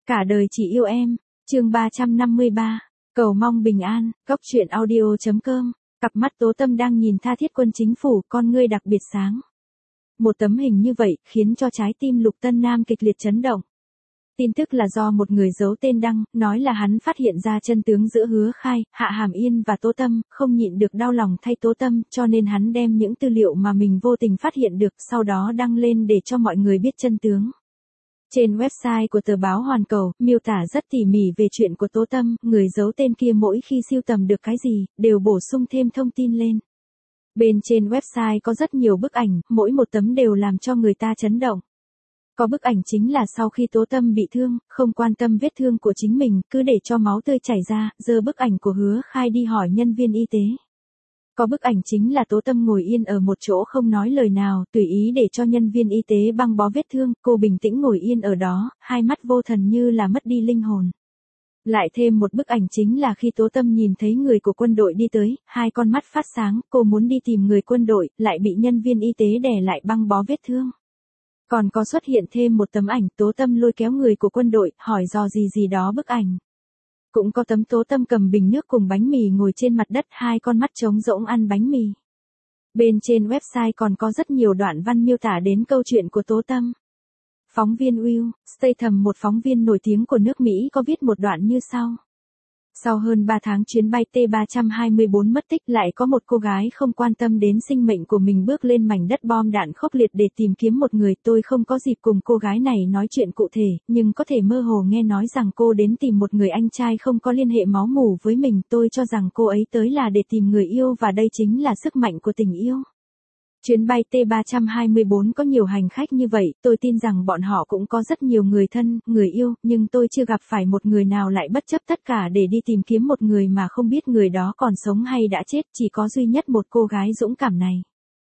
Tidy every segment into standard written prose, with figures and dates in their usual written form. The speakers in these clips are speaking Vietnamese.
Cả đời chỉ yêu em, chương 353, cầu mong bình an, góc truyện audio.com, cặp mắt Tố Tâm đang nhìn tha thiết quân chính phủ, con ngươi đặc biệt sáng. Một tấm hình như vậy, khiến cho trái tim Lục Tân Nam kịch liệt chấn động. Tin tức là do một người giấu tên đăng, nói là hắn phát hiện ra chân tướng giữa Hứa Khai, Hạ Hàm Yên và Tố Tâm, không nhịn được đau lòng thay Tố Tâm, cho nên hắn đem những tư liệu mà mình vô tình phát hiện được, sau đó đăng lên để cho mọi người biết chân tướng. Trên website của tờ báo Hoàn Cầu, miêu tả rất tỉ mỉ về chuyện của Tố Tâm, người giấu tên kia mỗi khi sưu tầm được cái gì, đều bổ sung thêm thông tin lên. Bên trên website có rất nhiều bức ảnh, mỗi một tấm đều làm cho người ta chấn động. Có bức ảnh chính là sau khi Tố Tâm bị thương, không quan tâm vết thương của chính mình, cứ để cho máu tươi chảy ra, giơ bức ảnh của Hứa Khai đi hỏi nhân viên y tế. Có bức ảnh chính là Tố Tâm ngồi yên ở một chỗ không nói lời nào, tùy ý để cho nhân viên y tế băng bó vết thương, cô bình tĩnh ngồi yên ở đó, hai mắt vô thần như là mất đi linh hồn. Lại thêm một bức ảnh chính là khi Tố Tâm nhìn thấy người của quân đội đi tới, hai con mắt phát sáng, cô muốn đi tìm người quân đội, lại bị nhân viên y tế đè lại băng bó vết thương. Còn có xuất hiện thêm một tấm ảnh Tố Tâm lôi kéo người của quân đội, hỏi dò gì đó bức ảnh. Cũng có tấm Tố Tâm cầm bình nước cùng bánh mì ngồi trên mặt đất, hai con mắt trống rỗng ăn bánh mì. Bên trên website còn có rất nhiều đoạn văn miêu tả đến câu chuyện của Tố Tâm. Phóng viên Will Statham, một phóng viên nổi tiếng của nước Mỹ, có viết một đoạn như sau. Sau hơn 3 tháng chuyến bay T-324 mất tích, lại có một cô gái không quan tâm đến sinh mệnh của mình bước lên mảnh đất bom đạn khốc liệt để tìm kiếm một người. Tôi không có dịp cùng cô gái này nói chuyện cụ thể, nhưng có thể mơ hồ nghe nói rằng cô đến tìm một người anh trai không có liên hệ máu mủ với mình. Tôi cho rằng cô ấy tới là để tìm người yêu và đây chính là sức mạnh của tình yêu. Chuyến bay T-324 có nhiều hành khách như vậy, tôi tin rằng bọn họ cũng có rất nhiều người thân, người yêu, nhưng tôi chưa gặp phải một người nào lại bất chấp tất cả để đi tìm kiếm một người mà không biết người đó còn sống hay đã chết, chỉ có duy nhất một cô gái dũng cảm này.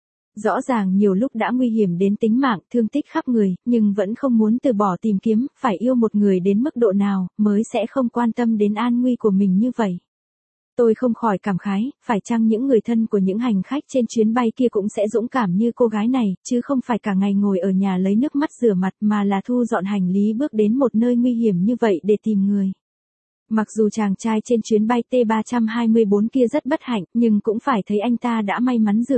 Rõ ràng nhiều lúc đã nguy hiểm đến tính mạng, thương tích khắp người, nhưng vẫn không muốn từ bỏ tìm kiếm, phải yêu một người đến mức độ nào, mới sẽ không quan tâm đến an nguy của mình như vậy. Tôi không khỏi cảm khái, phải chăng những người thân của những hành khách trên chuyến bay kia cũng sẽ dũng cảm như cô gái này, chứ không phải cả ngày ngồi ở nhà lấy nước mắt rửa mặt mà là thu dọn hành lý bước đến một nơi nguy hiểm như vậy để tìm người. Mặc dù chàng trai trên chuyến bay T-324 kia rất bất hạnh, nhưng cũng phải thấy anh ta đã may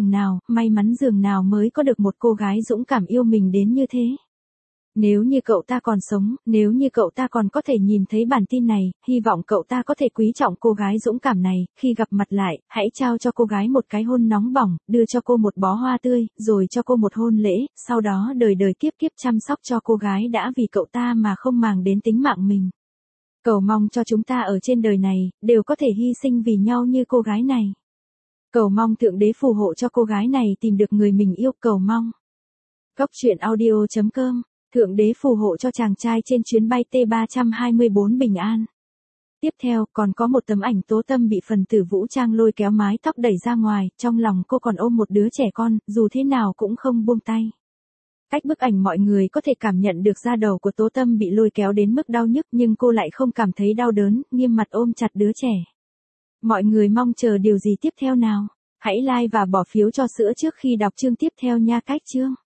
mắn dường nào mới có được một cô gái dũng cảm yêu mình đến như thế. Nếu như cậu ta còn sống, nếu như cậu ta còn có thể nhìn thấy bản tin này, hy vọng cậu ta có thể quý trọng cô gái dũng cảm này, khi gặp mặt lại, hãy trao cho cô gái một cái hôn nóng bỏng, đưa cho cô một bó hoa tươi, rồi cho cô một hôn lễ, sau đó đời đời kiếp kiếp chăm sóc cho cô gái đã vì cậu ta mà không màng đến tính mạng mình. Cầu mong cho chúng ta ở trên đời này, đều có thể hy sinh vì nhau như cô gái này. Cầu mong Thượng Đế phù hộ cho cô gái này tìm được người mình yêu, cầu mong. Góc truyện audio.com, Thượng Đế phù hộ cho chàng trai trên chuyến bay T-324 bình an. Tiếp theo, còn có một tấm ảnh Tố Tâm bị phần tử vũ trang lôi kéo mái tóc đẩy ra ngoài, trong lòng cô còn ôm một đứa trẻ con, dù thế nào cũng không buông tay. Cách bức ảnh mọi người có thể cảm nhận được da đầu của Tố Tâm bị lôi kéo đến mức đau nhức, nhưng cô lại không cảm thấy đau đớn, nghiêm mặt ôm chặt đứa trẻ. Mọi người mong chờ điều gì tiếp theo nào? Hãy like và bỏ phiếu cho sữa trước khi đọc chương tiếp theo nha. Cách chương.